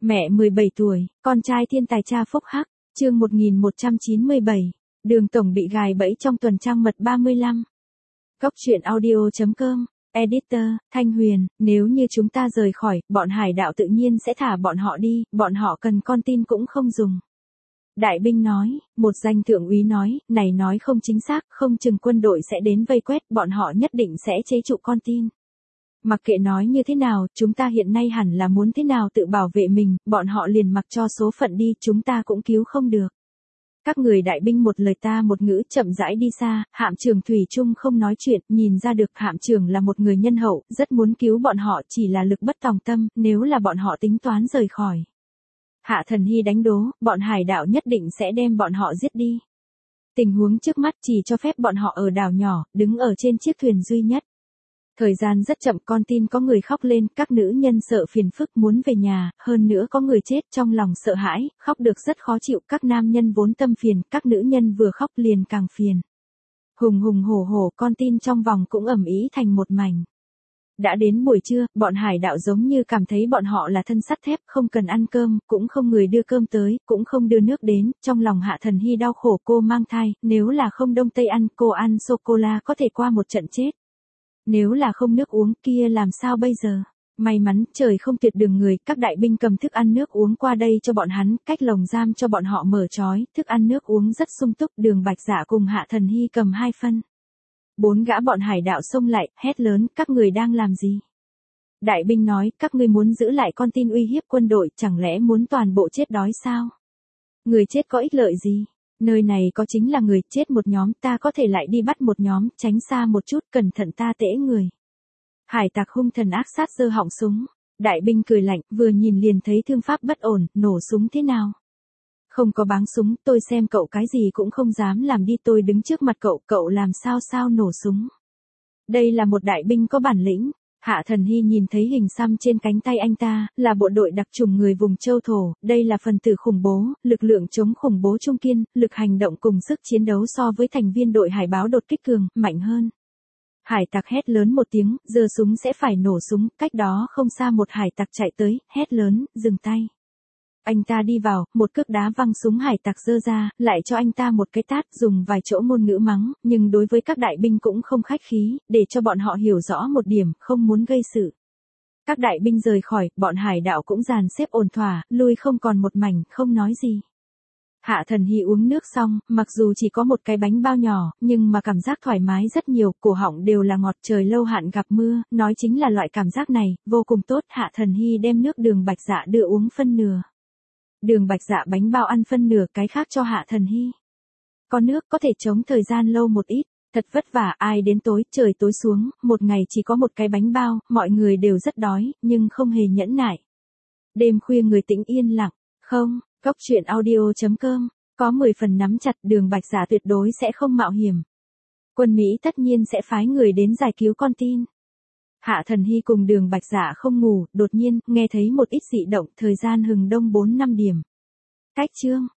Mẹ 17 tuổi, con trai thiên tài cha phúc hắc, chương 1197, Đường Tổng bị gài bẫy trong tuần trăng mật 35. Góc truyện audio.com, Editor, Thanh Huyền, nếu như chúng ta rời khỏi, bọn hải đạo tự nhiên sẽ thả bọn họ đi, bọn họ cần con tin cũng không dùng. Đại binh nói, một danh thượng úy nói, này nói không chính xác, không chừng quân đội sẽ đến vây quét, bọn họ nhất định sẽ chế trụ con tin. Mặc kệ nói như thế nào, chúng ta hiện nay hẳn là muốn thế nào tự bảo vệ mình, bọn họ liền mặc cho số phận đi, chúng ta cũng cứu không được. Các người đại binh một lời ta một ngữ chậm rãi đi xa, Hạm Trường thủy chung không nói chuyện, nhìn ra được Hạm Trường là một người nhân hậu, rất muốn cứu bọn họ, chỉ là lực bất tòng tâm, nếu là bọn họ tính toán rời khỏi. Hạ Thần Hy đánh đố, bọn hải đạo nhất định sẽ đem bọn họ giết đi. Tình huống trước mắt chỉ cho phép bọn họ ở đảo nhỏ, đứng ở trên chiếc thuyền duy nhất. Thời gian rất chậm, con tin có người khóc lên, các nữ nhân sợ phiền phức muốn về nhà, hơn nữa có người chết trong lòng sợ hãi, khóc được rất khó chịu, các nam nhân vốn tâm phiền, các nữ nhân vừa khóc liền càng phiền. Hùng hùng hổ hổ, con tin trong vòng cũng ầm ĩ thành một mảnh. Đã đến buổi trưa, bọn hải đạo giống như cảm thấy bọn họ là thân sắt thép, không cần ăn cơm, cũng không người đưa cơm tới, cũng không đưa nước đến, trong lòng Hạ Thần Hy đau khổ, cô mang thai, nếu là không đông tây ăn, cô ăn sô-cô-la có thể qua một trận chết. Nếu là không nước uống kia làm sao bây giờ? May mắn trời không tuyệt đường người, các đại binh cầm thức ăn nước uống qua đây cho bọn hắn, cách lồng giam cho bọn họ mở trói, thức ăn nước uống rất sung túc, Đường Bạch Dạ cùng Hạ Thần Hy cầm 2 phân. 4 gã bọn hải đạo xông lại, hét lớn, các người đang làm gì? Đại binh nói, các ngươi muốn giữ lại con tin uy hiếp quân đội, chẳng lẽ muốn toàn bộ chết đói sao? Người chết có ích lợi gì? Nơi này có chính là người chết một nhóm, ta có thể lại đi bắt một nhóm, tránh xa một chút, cẩn thận ta tễ người. Hải tặc hung thần ác sát giơ họng súng. Đại binh cười lạnh, vừa nhìn liền thấy thương pháp bất ổn, nổ súng thế nào? Không có báng súng, tôi xem cậu cái gì cũng không dám làm đi, tôi đứng trước mặt cậu, cậu làm sao nổ súng. Đây là một đại binh có bản lĩnh. Hạ Thần Hy nhìn thấy hình xăm trên cánh tay anh ta, là bộ đội đặc chủng người vùng châu thổ, đây là phần tử khủng bố, lực lượng chống khủng bố trung kiên, lực hành động cùng sức chiến đấu so với thành viên đội hải báo đột kích cường, mạnh hơn. Hải tặc hét lớn một tiếng, giơ súng sẽ phải nổ súng, cách đó không xa một hải tặc chạy tới, hét lớn, dừng tay. Anh ta đi vào, một cước đá văng súng hải tặc giơ ra, lại cho anh ta một cái tát, dùng vài chỗ ngôn ngữ mắng, nhưng đối với các đại binh cũng không khách khí, để cho bọn họ hiểu rõ một điểm, không muốn gây sự. Các đại binh rời khỏi, bọn hải đạo cũng dàn xếp ổn thỏa, lui không còn một mảnh, không nói gì. Hạ Thần Hy uống nước xong, mặc dù chỉ có một cái bánh bao nhỏ, nhưng mà cảm giác thoải mái rất nhiều, cổ họng đều là ngọt, trời lâu hạn gặp mưa, nói chính là loại cảm giác này, vô cùng tốt. Hạ Thần Hy đem nước Đường Bạch Dạ đưa uống phân nửa. Đường Bạch Dạ bánh bao ăn phân nửa, cái khác cho Hạ Thần Hy. Có nước có thể chống thời gian lâu một ít, thật vất vả, ai đến tối, trời tối xuống, một ngày chỉ có một cái bánh bao, mọi người đều rất đói, nhưng không hề nhẫn nại. Đêm khuya người tĩnh yên lặng, không, góc truyện audio.com, có 10 phần nắm chặt, Đường Bạch Dạ tuyệt đối sẽ không mạo hiểm. Quân Mỹ tất nhiên sẽ phái người đến giải cứu con tin. Hạ Thần Hy cùng Đường Bạch Dạ không ngủ, đột nhiên, nghe thấy một ít dị động, thời gian hừng đông 4-5 điểm. Cách chương.